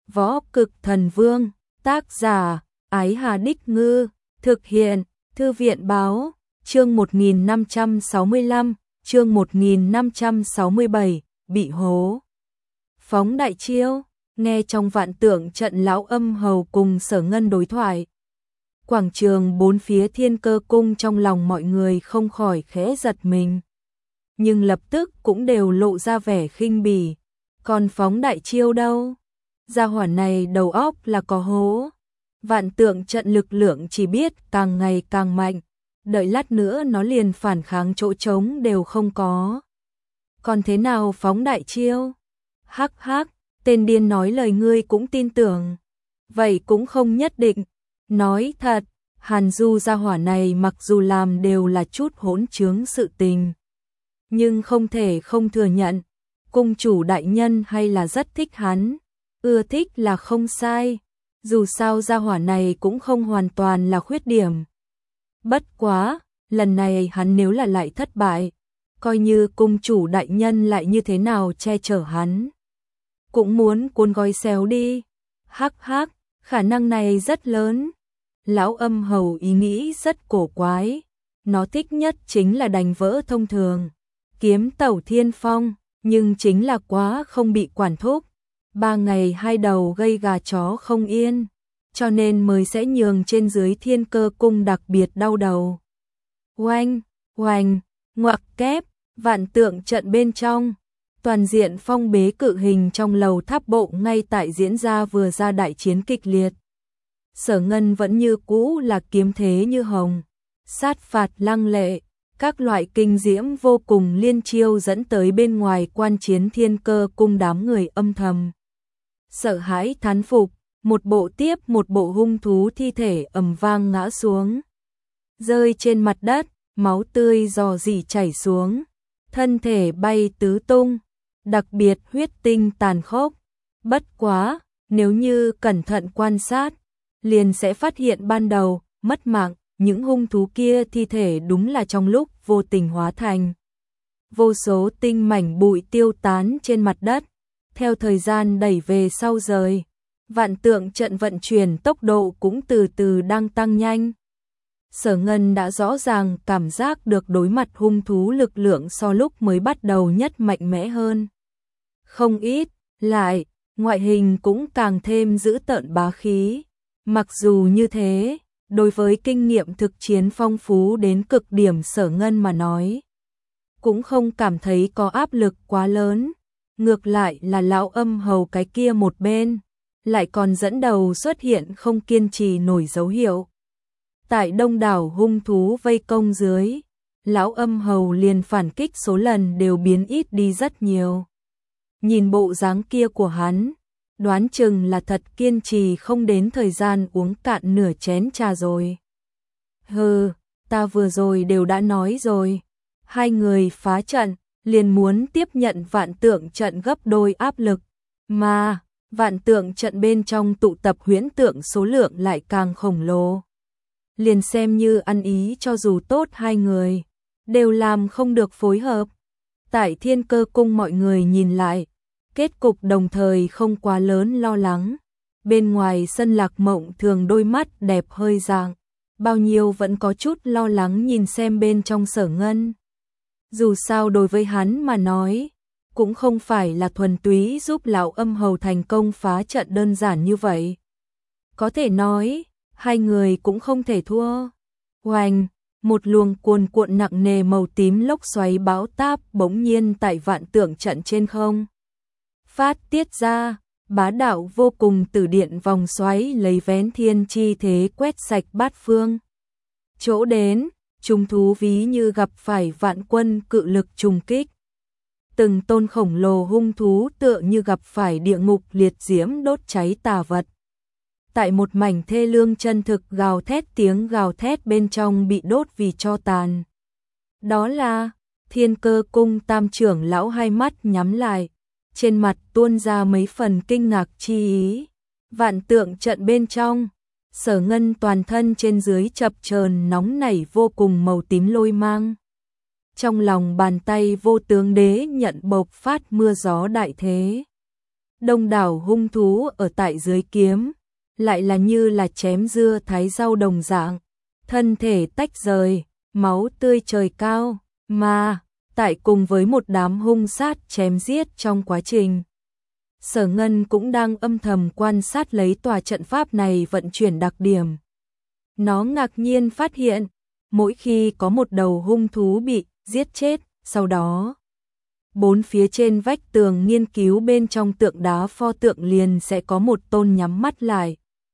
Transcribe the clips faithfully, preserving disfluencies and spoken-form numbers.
Võ Cực Thần Vương, tác giả, Ái Hà Đích Ngư, thực hiện, Thư viện Báo, chương một nghìn năm trăm sáu mươi lăm, chương một nghìn năm trăm sáu mươi bảy, bị hố. Phóng đại chiêu, nghe trong vạn tượng trận Lão Âm Hầu cùng Sở Ngân đối thoại. Quảng trường bốn phía Thiên Cơ Cung trong lòng mọi người không khỏi khẽ giật mình. Nhưng lập tức cũng đều lộ ra vẻ khinh bỉ. Còn phóng đại chiêu đâu? Gia hỏa này đầu óc là có hố. Vạn tượng trận lực lượng chỉ biết càng ngày càng mạnh. Đợi lát nữa nó liền phản kháng chỗ trống đều không có. Còn thế nào phóng đại chiêu? Hắc hắc, tên điên nói lời ngươi cũng tin tưởng. Vậy cũng không nhất định. Nói thật, Hàn Du gia hỏa này mặc dù làm đều là chút hỗn trướng sự tình. Nhưng không thể không thừa nhận, cung chủ đại nhân hay là rất thích hắn. Ưa thích là không sai. Dù sao gia hỏa này cũng không hoàn toàn là khuyết điểm. Bất quá, lần này hắn nếu là lại thất bại, coi như cung chủ đại nhân lại như thế nào che chở hắn. Cũng muốn cuốn gói xéo đi. Hắc hắc, khả năng này rất lớn. Lão Âm Hầu ý nghĩ rất cổ quái. Nó thích nhất chính là đánh vỡ thông thường. Kiếm tẩu thiên phong, nhưng chính là quá không bị quản thúc. Ba ngày hai đầu gây gà chó không yên, cho nên mới sẽ nhường trên dưới Thiên Cơ Cung đặc biệt đau đầu. Oanh, oanh, ngoặc kép, vạn tượng trận bên trong, toàn diện phong bế cự hình trong lầu tháp bộ ngay tại diễn ra vừa ra đại chiến kịch liệt. Sở Ngân vẫn như cũ là kiếm thế như hồng, sát phạt lăng lệ, các loại kinh diễm vô cùng liên chiêu dẫn tới bên ngoài quan chiến Thiên Cơ Cung đám người âm thầm. Sợ hãi thán phục, một bộ tiếp một bộ hung thú thi thể ầm vang ngã xuống. Rơi trên mặt đất, máu tươi rò rỉ chảy xuống, thân thể bay tứ tung, đặc biệt huyết tinh tàn khốc. Bất quá, nếu như cẩn thận quan sát, liền sẽ phát hiện ban đầu, mất mạng, những hung thú kia thi thể đúng là trong lúc vô tình hóa thành. Vô số tinh mảnh bụi tiêu tán trên mặt đất. Theo thời gian đẩy về sau rời, vạn tượng trận vận chuyển tốc độ cũng từ từ đang tăng nhanh. Sở Ngân đã rõ ràng cảm giác được đối mặt hung thú lực lượng so lúc mới bắt đầu nhất mạnh mẽ hơn. Không ít, lại, ngoại hình cũng càng thêm dữ tợn bá khí. Mặc dù như thế, đối với kinh nghiệm thực chiến phong phú đến cực điểm Sở Ngân mà nói, cũng không cảm thấy có áp lực quá lớn. Ngược lại là Lão Âm Hầu cái kia một bên, lại còn dẫn đầu xuất hiện không kiên trì nổi dấu hiệu. Tại đông đảo hung thú vây công dưới, Lão Âm Hầu liền phản kích số lần đều biến ít đi rất nhiều. Nhìn bộ dáng kia của hắn, đoán chừng là thật kiên trì không đến thời gian uống cạn nửa chén trà rồi. Hừ, ta vừa rồi đều đã nói rồi, hai người phá trận, liền muốn tiếp nhận vạn tượng trận gấp đôi áp lực, mà vạn tượng trận bên trong tụ tập huyễn tượng số lượng lại càng khổng lồ. Liền xem như ăn ý cho dù tốt hai người, đều làm không được phối hợp. Tại Thiên Cơ Cung mọi người nhìn lại, kết cục đồng thời không quá lớn lo lắng. Bên ngoài sân Lạc Mộng Thường đôi mắt đẹp hơi dạng, bao nhiêu vẫn có chút lo lắng nhìn xem bên trong Sở Ngân. Dù sao đối với hắn mà nói, cũng không phải là thuần túy giúp Lão Âm Hầu thành công phá trận đơn giản như vậy. Có thể nói, hai người cũng không thể thua. Oanh, một luồng cuồn cuộn nặng nề màu tím lốc xoáy bão táp bỗng nhiên tại vạn tượng trận trên không phát tiết ra, bá đạo vô cùng từ điện vòng xoáy lấy vén thiên chi thế quét sạch bát phương. Chỗ đến, trùng thú ví như gặp phải vạn quân cự lực trùng kích. Từng tôn khổng lồ hung thú tựa như gặp phải địa ngục liệt diễm đốt cháy tà vật. Tại một mảnh thê lương chân thực gào thét tiếng gào thét bên trong bị đốt vì tro tàn. Đó là Thiên Cơ Cung tam trưởng lão hai mắt nhắm lại, trên mặt tuôn ra mấy phần kinh ngạc chi ý. Vạn tượng trận bên trong, Sở Ngân toàn thân trên dưới chập chờn nóng nảy vô cùng màu tím lôi mang. Trong lòng bàn tay vô tướng đế nhận bộc phát mưa gió đại thế. Đông đảo hung thú ở tại dưới kiếm, lại là như là chém dưa thái rau đồng dạng, thân thể tách rời, máu tươi trời cao, mà tại cùng với một đám hung sát chém giết trong quá trình. Sở Ngân cũng đang âm thầm quan sát lấy tòa trận pháp này vận chuyển đặc điểm. Nó ngạc nhiên phát hiện, mỗi khi có một đầu hung thú bị giết chết, sau đó bốn phía trên vách tường nghiên cứu bên trong tượng đá pho tượng liền sẽ có một tôn nhắm mắt lại.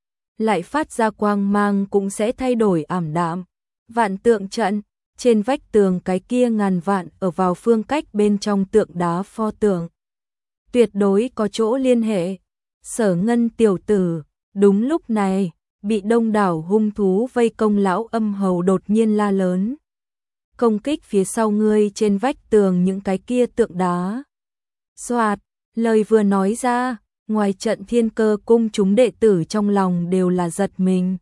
Lại phát ra quang mang cũng sẽ thay đổi ảm đạm. Vạn tượng trận, trên vách tường cái kia ngàn vạn ở vào phương cách bên trong tượng đá pho tượng. Tuyệt đối có chỗ liên hệ. Sở Ngân tiểu tử, đúng lúc này, bị đông đảo hung thú vây công lão âm hầu đột nhiên la lớn. Công kích phía sau ngươi trên vách tường những cái kia tượng đá. Soạt, lời vừa nói ra, ngoài trận Thiên Cơ cung chúng đệ tử trong lòng đều là giật mình.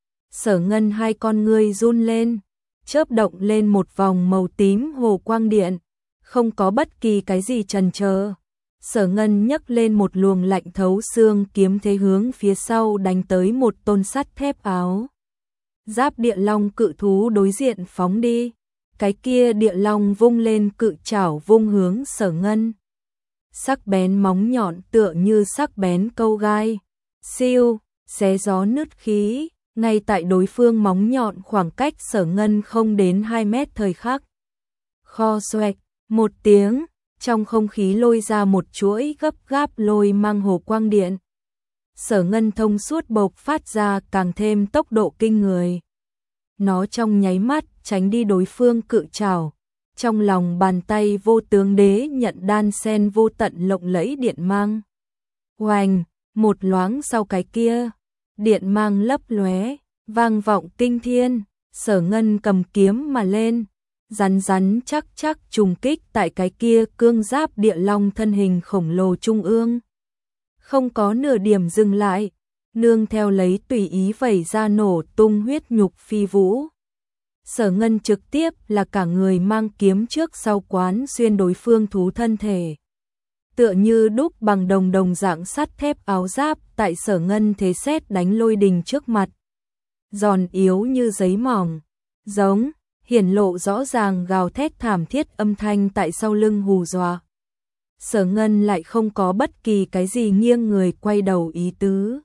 Sở Ngân hai con ngươi run lên, chớp động lên một vòng màu tím hồ quang điện, không có bất kỳ cái gì chần chờ. Sở Ngân nhấc lên một luồng lạnh thấu xương kiếm thế hướng phía sau đánh tới một tôn sắt thép áo giáp địa long cự thú đối diện phóng đi. Cái kia địa long vung lên cự chảo vung hướng Sở Ngân. Sắc bén móng nhọn tựa như sắc bén câu gai, siêu, xé gió nứt khí, ngay tại đối phương móng nhọn khoảng cách Sở Ngân không đến hai mét thời khắc. Kho xoẹt, một tiếng, trong không khí lôi ra một chuỗi gấp gáp lôi mang hồ quang điện. Sở Ngân thông suốt bộc phát ra càng thêm tốc độ kinh người. Nó trong nháy mắt tránh đi đối phương cự trảo, trong lòng bàn tay vô tướng đế nhận đan sen vô tận lộng lẫy điện mang. Oanh, một loáng sau cái kia, điện mang lấp lóe, vang vọng kinh thiên, Sở Ngân cầm kiếm mà lên, rắn rắn chắc chắc trùng kích tại cái kia cương giáp địa long thân hình khổng lồ trung ương. Không có nửa điểm dừng lại, nương theo lấy tùy ý vẩy ra nổ tung huyết nhục phi vũ. Sở Ngân trực tiếp là cả người mang kiếm trước sau quán xuyên đối phương thú thân thể. Tựa như đúc bằng đồng đồng dạng sắt thép áo giáp tại Sở Ngân thế sét đánh lôi đình trước mặt. Giòn yếu như giấy mỏng, giống, hiển lộ rõ ràng gào thét thảm thiết âm thanh tại sau lưng hù dọa. Sở Ngân lại không có bất kỳ cái gì nghiêng người quay đầu ý tứ.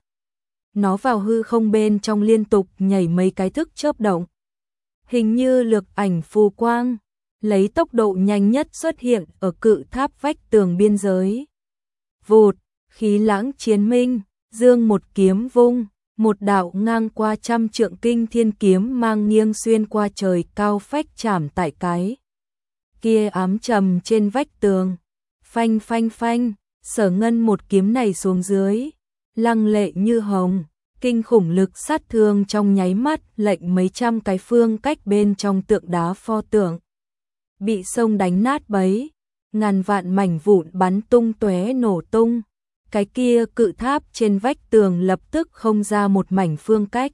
Nó vào hư không bên trong liên tục nhảy mấy cái thức chớp động. Hình như lược ảnh phù quang, lấy tốc độ nhanh nhất xuất hiện ở cự tháp vách tường biên giới. Vụt, khí lãng chiến minh, dương một kiếm vung, một đạo ngang qua trăm trượng kinh thiên kiếm mang nghiêng xuyên qua trời cao phách chạm tại cái kia ám trầm trên vách tường. Phanh phanh phanh, Sở Ngân một kiếm này xuống dưới, lăng lệ như hồng, kinh khủng lực sát thương trong nháy mắt lệnh mấy trăm cái phương cách bên trong tượng đá pho tượng bị sông đánh nát bấy, ngàn vạn mảnh vụn bắn tung tóe nổ tung. Cái kia cự tháp trên vách tường lập tức không ra một mảnh phương cách.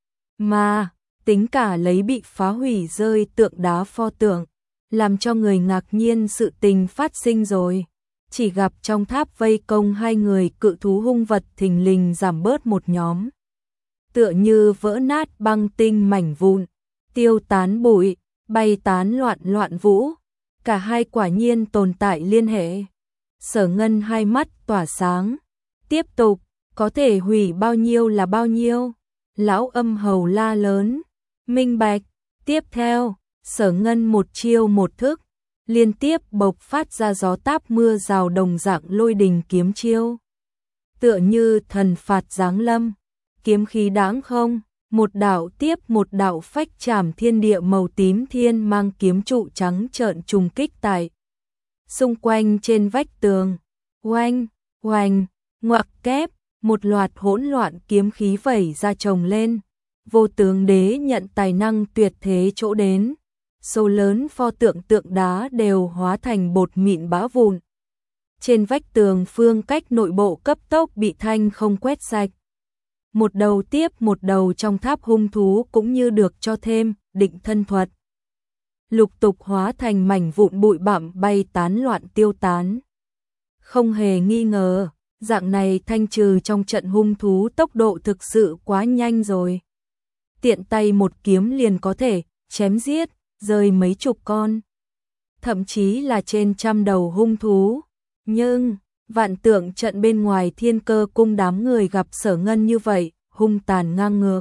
Mà, tính cả lấy bị phá hủy rơi tượng đá pho tượng, làm cho người ngạc nhiên sự tình phát sinh rồi. Chỉ gặp trong tháp vây công hai người cự thú hung vật thình lình giảm bớt một nhóm. Tựa như vỡ nát băng tinh mảnh vụn, tiêu tán bụi, bay tán loạn loạn vũ. Cả hai quả nhiên tồn tại liên hệ. Sở Ngân hai mắt tỏa sáng. Tiếp tục, có thể hủy bao nhiêu là bao nhiêu. Lão âm hầu la lớn. Minh bạch. Tiếp theo, Sở Ngân một chiêu một thức, liên tiếp bộc phát ra gió táp mưa rào đồng dạng lôi đình kiếm chiêu. Tựa như thần phạt giáng lâm, kiếm khí đáng không, một đạo tiếp một đạo phách chạm thiên địa màu tím thiên mang kiếm trụ trắng trợn trùng kích tại xung quanh trên vách tường. Oanh, oanh, ngoặc kép, một loạt hỗn loạn kiếm khí vẩy ra chồng lên. Vô tướng đế nhận tài năng tuyệt thế chỗ đến. Số lớn pho tượng tượng đá đều hóa thành bột mịn bã vụn. Trên vách tường phương cách nội bộ cấp tốc bị thanh không quét sạch. Một đầu tiếp một đầu trong tháp hung thú cũng như được cho thêm định thân thuật. Lục tục hóa thành mảnh vụn bụi bặm bay tán loạn tiêu tán. Không hề nghi ngờ, Dạng này thanh trừ trong trận hung thú tốc độ thực sự quá nhanh rồi. Tiện tay một kiếm liền có thể chém giết, rơi mấy chục con. Thậm chí là trên trăm đầu hung thú. Nhưng, vạn tượng trận bên ngoài Thiên Cơ cung đám người gặp Sở Ngân như vậy, hung tàn ngang ngược.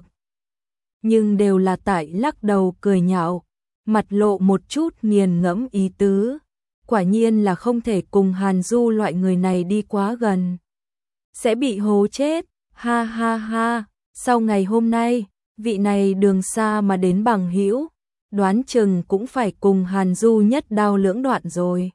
Nhưng đều là tại lắc đầu cười nhạo, mặt lộ một chút nghiền ngẫm ý tứ. Quả nhiên là không thể cùng Hàn Du loại người này đi quá gần. Sẽ bị hố chết, ha ha ha. Sau ngày hôm nay, vị này đường xa mà đến bằng hữu, đoán chừng cũng phải cùng Hàn Du nhất đao lưỡng đoạn rồi.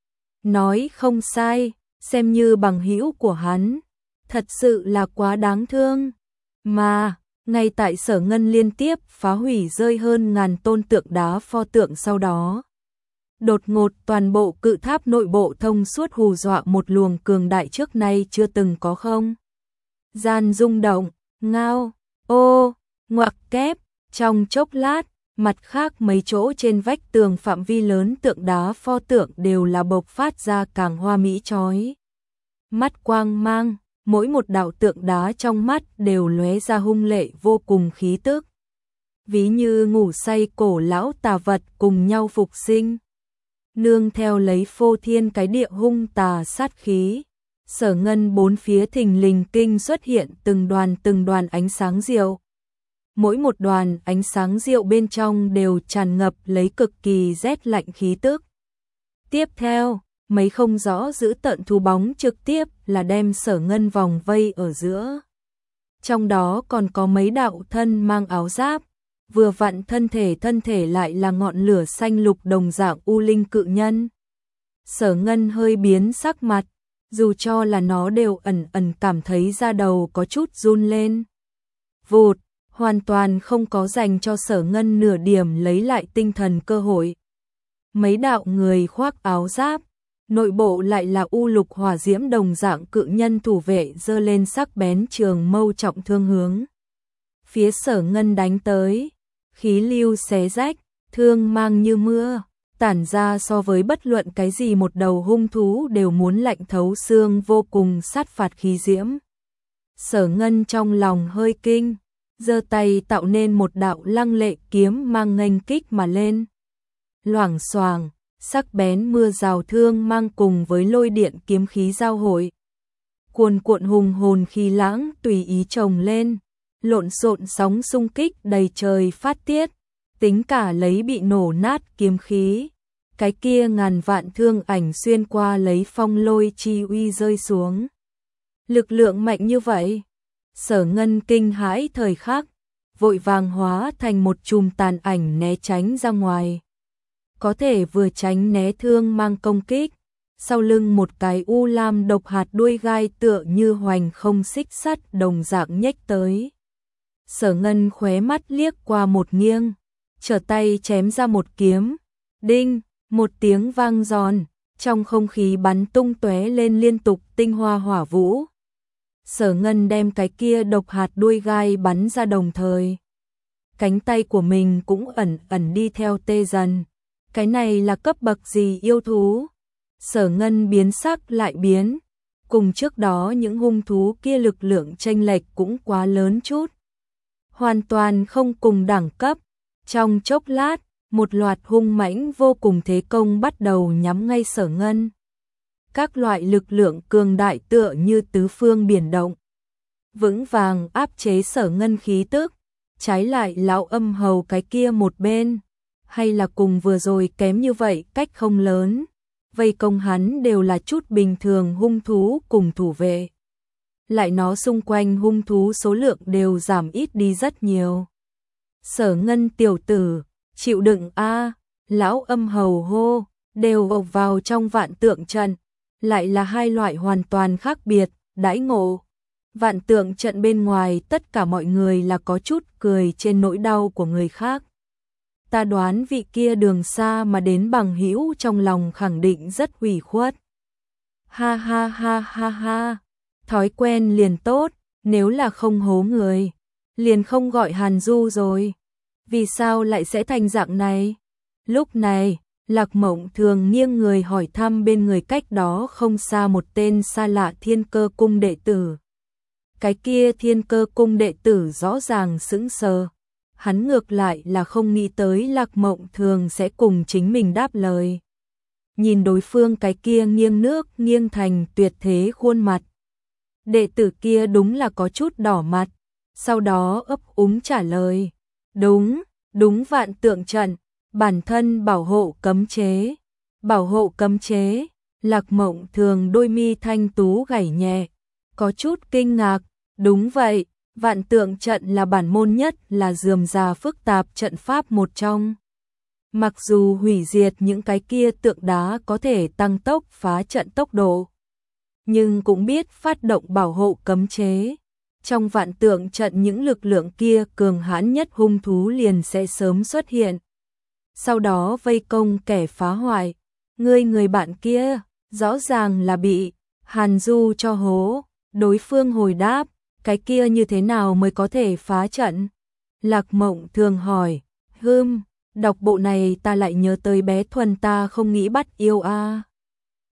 Nói không sai, xem như bằng hữu của hắn, thật sự là quá đáng thương. Mà, ngay tại Sở Ngân liên tiếp phá hủy rơi hơn ngàn tôn tượng đá pho tượng sau đó. Đột ngột toàn bộ cự tháp nội bộ thông suốt hù dọa một luồng cường đại trước nay chưa từng có không. Gian rung động, ngao, ô, ngoặc kép, trong chốc lát, mặt khác mấy chỗ trên vách tường phạm vi lớn tượng đá pho tượng đều là bộc phát ra càng hoa mỹ chói mắt quang mang, mỗi một đạo tượng đá trong mắt đều lóe ra hung lệ vô cùng khí tức. Ví như ngủ say cổ lão tà vật cùng nhau phục sinh. Nương theo lấy phô thiên cái địa hung tà sát khí, Sở Ngân bốn phía thình lình kinh xuất hiện từng đoàn từng đoàn ánh sáng diệu. Mỗi một đoàn ánh sáng diệu bên trong đều tràn ngập lấy cực kỳ rét lạnh khí tức. Tiếp theo, mấy không rõ giữ tận thú bóng trực tiếp là đem Sở Ngân vòng vây ở giữa. Trong đó còn có mấy đạo thân mang áo giáp, vừa vặn thân thể thân thể lại là ngọn lửa xanh lục đồng dạng u linh cự nhân. Sở Ngân hơi biến sắc mặt, dù cho là nó đều ẩn ẩn cảm thấy da đầu có chút run lên. Vụt, hoàn toàn không có dành cho Sở Ngân nửa điểm lấy lại tinh thần cơ hội. Mấy đạo người khoác áo giáp, nội bộ lại là u lục hỏa diễm đồng dạng cự nhân thủ vệ giơ lên sắc bén trường mâu trọng thương hướng phía Sở Ngân đánh tới, khí lưu xé rách, thương mang như mưa, tản ra so với bất luận cái gì một đầu hung thú đều muốn lạnh thấu xương vô cùng sát phạt khí diễm. Sở Ngân trong lòng hơi kinh, giơ tay tạo nên một đạo lăng lệ kiếm mang nghênh kích mà lên. Loảng xoảng, sắc bén mưa rào thương mang cùng với lôi điện kiếm khí giao hội. Cuồn cuộn hùng hồn khí lãng tùy ý chồng lên, lộn xộn sóng xung kích đầy trời phát tiết, tính cả lấy bị nổ nát kiếm khí. Cái kia ngàn vạn thương ảnh xuyên qua lấy phong lôi chi uy rơi xuống. Lực lượng mạnh như vậy, Sở Ngân kinh hãi thời khắc, vội vàng hóa thành một chùm tàn ảnh né tránh ra ngoài. Có thể vừa tránh né thương mang công kích, sau lưng một cái u lam độc hạt đuôi gai tựa như hoành không xích sắt đồng dạng nhếch tới. Sở Ngân khóe mắt liếc qua một nghiêng, trở tay chém ra một kiếm, đinh, một tiếng vang giòn, trong không khí bắn tung tóe lên liên tục tinh hoa hỏa vũ. Sở Ngân đem cái kia độc hạt đuôi gai bắn ra đồng thời. Cánh tay của mình cũng ẩn ẩn đi theo tê dần. Cái này là cấp bậc gì yêu thú? Sở Ngân biến sắc lại biến. Cùng trước đó những hung thú kia lực lượng chênh lệch cũng quá lớn chút. Hoàn toàn không cùng đẳng cấp. Trong chốc lát, một loạt hung mãnh vô cùng thế công bắt đầu nhắm ngay Sở Ngân. Các loại lực lượng cường đại tựa như tứ phương biển động, vững vàng áp chế Sở Ngân khí tức, trái lại lão âm hầu cái kia một bên, hay là cùng vừa rồi kém như vậy cách không lớn, vây công hắn đều là chút bình thường hung thú cùng thủ vệ. Lại nó xung quanh hung thú số lượng đều giảm ít đi rất nhiều. Sở Ngân tiểu tử, chịu đựng a, lão âm hầu hô, đều ộc vào trong vạn tượng trận. Lại là hai loại hoàn toàn khác biệt, đãi ngộ. Vạn tượng trận bên ngoài tất cả mọi người là có chút cười trên nỗi đau của người khác. Ta đoán vị kia đường xa mà đến bằng hữu trong lòng khẳng định rất ủy khuất. Ha ha ha ha ha, thói quen liền tốt, nếu là không hố người, liền không gọi Hàn Du rồi. Vì sao lại sẽ thành dạng này? Lúc này, Lạc Mộng Thường nghiêng người hỏi thăm bên người cách đó không xa một tên xa lạ Thiên Cơ cung đệ tử. Cái kia Thiên Cơ cung đệ tử rõ ràng sững sờ. Hắn ngược lại là không nghĩ tới Lạc Mộng Thường sẽ cùng chính mình đáp lời. Nhìn đối phương cái kia nghiêng nước nghiêng thành tuyệt thế khuôn mặt. Đệ tử kia đúng là có chút đỏ mặt, sau đó ấp úng trả lời. Đúng, đúng vạn tượng trận, bản thân bảo hộ cấm chế. Bảo hộ cấm chế, Lạc Mộng Thường đôi mi thanh tú gảy nhẹ, có chút kinh ngạc. Đúng vậy, vạn tượng trận là bản môn nhất là rườm rà phức tạp trận pháp một trong. Mặc dù hủy diệt những cái kia tượng đá có thể tăng tốc phá trận tốc độ, nhưng cũng biết phát động bảo hộ cấm chế. Trong vạn tượng trận những lực lượng kia cường hãn nhất hung thú liền sẽ sớm xuất hiện. Sau đó vây công kẻ phá hoại. Ngươi người bạn kia, rõ ràng là bị Hàn Du cho hố. Đối phương hồi đáp, cái kia như thế nào mới có thể phá trận? Lạc Mộng Thường hỏi, hưm, đọc bộ này ta lại nhớ tới bé Thuần ta không nghĩ bắt yêu a.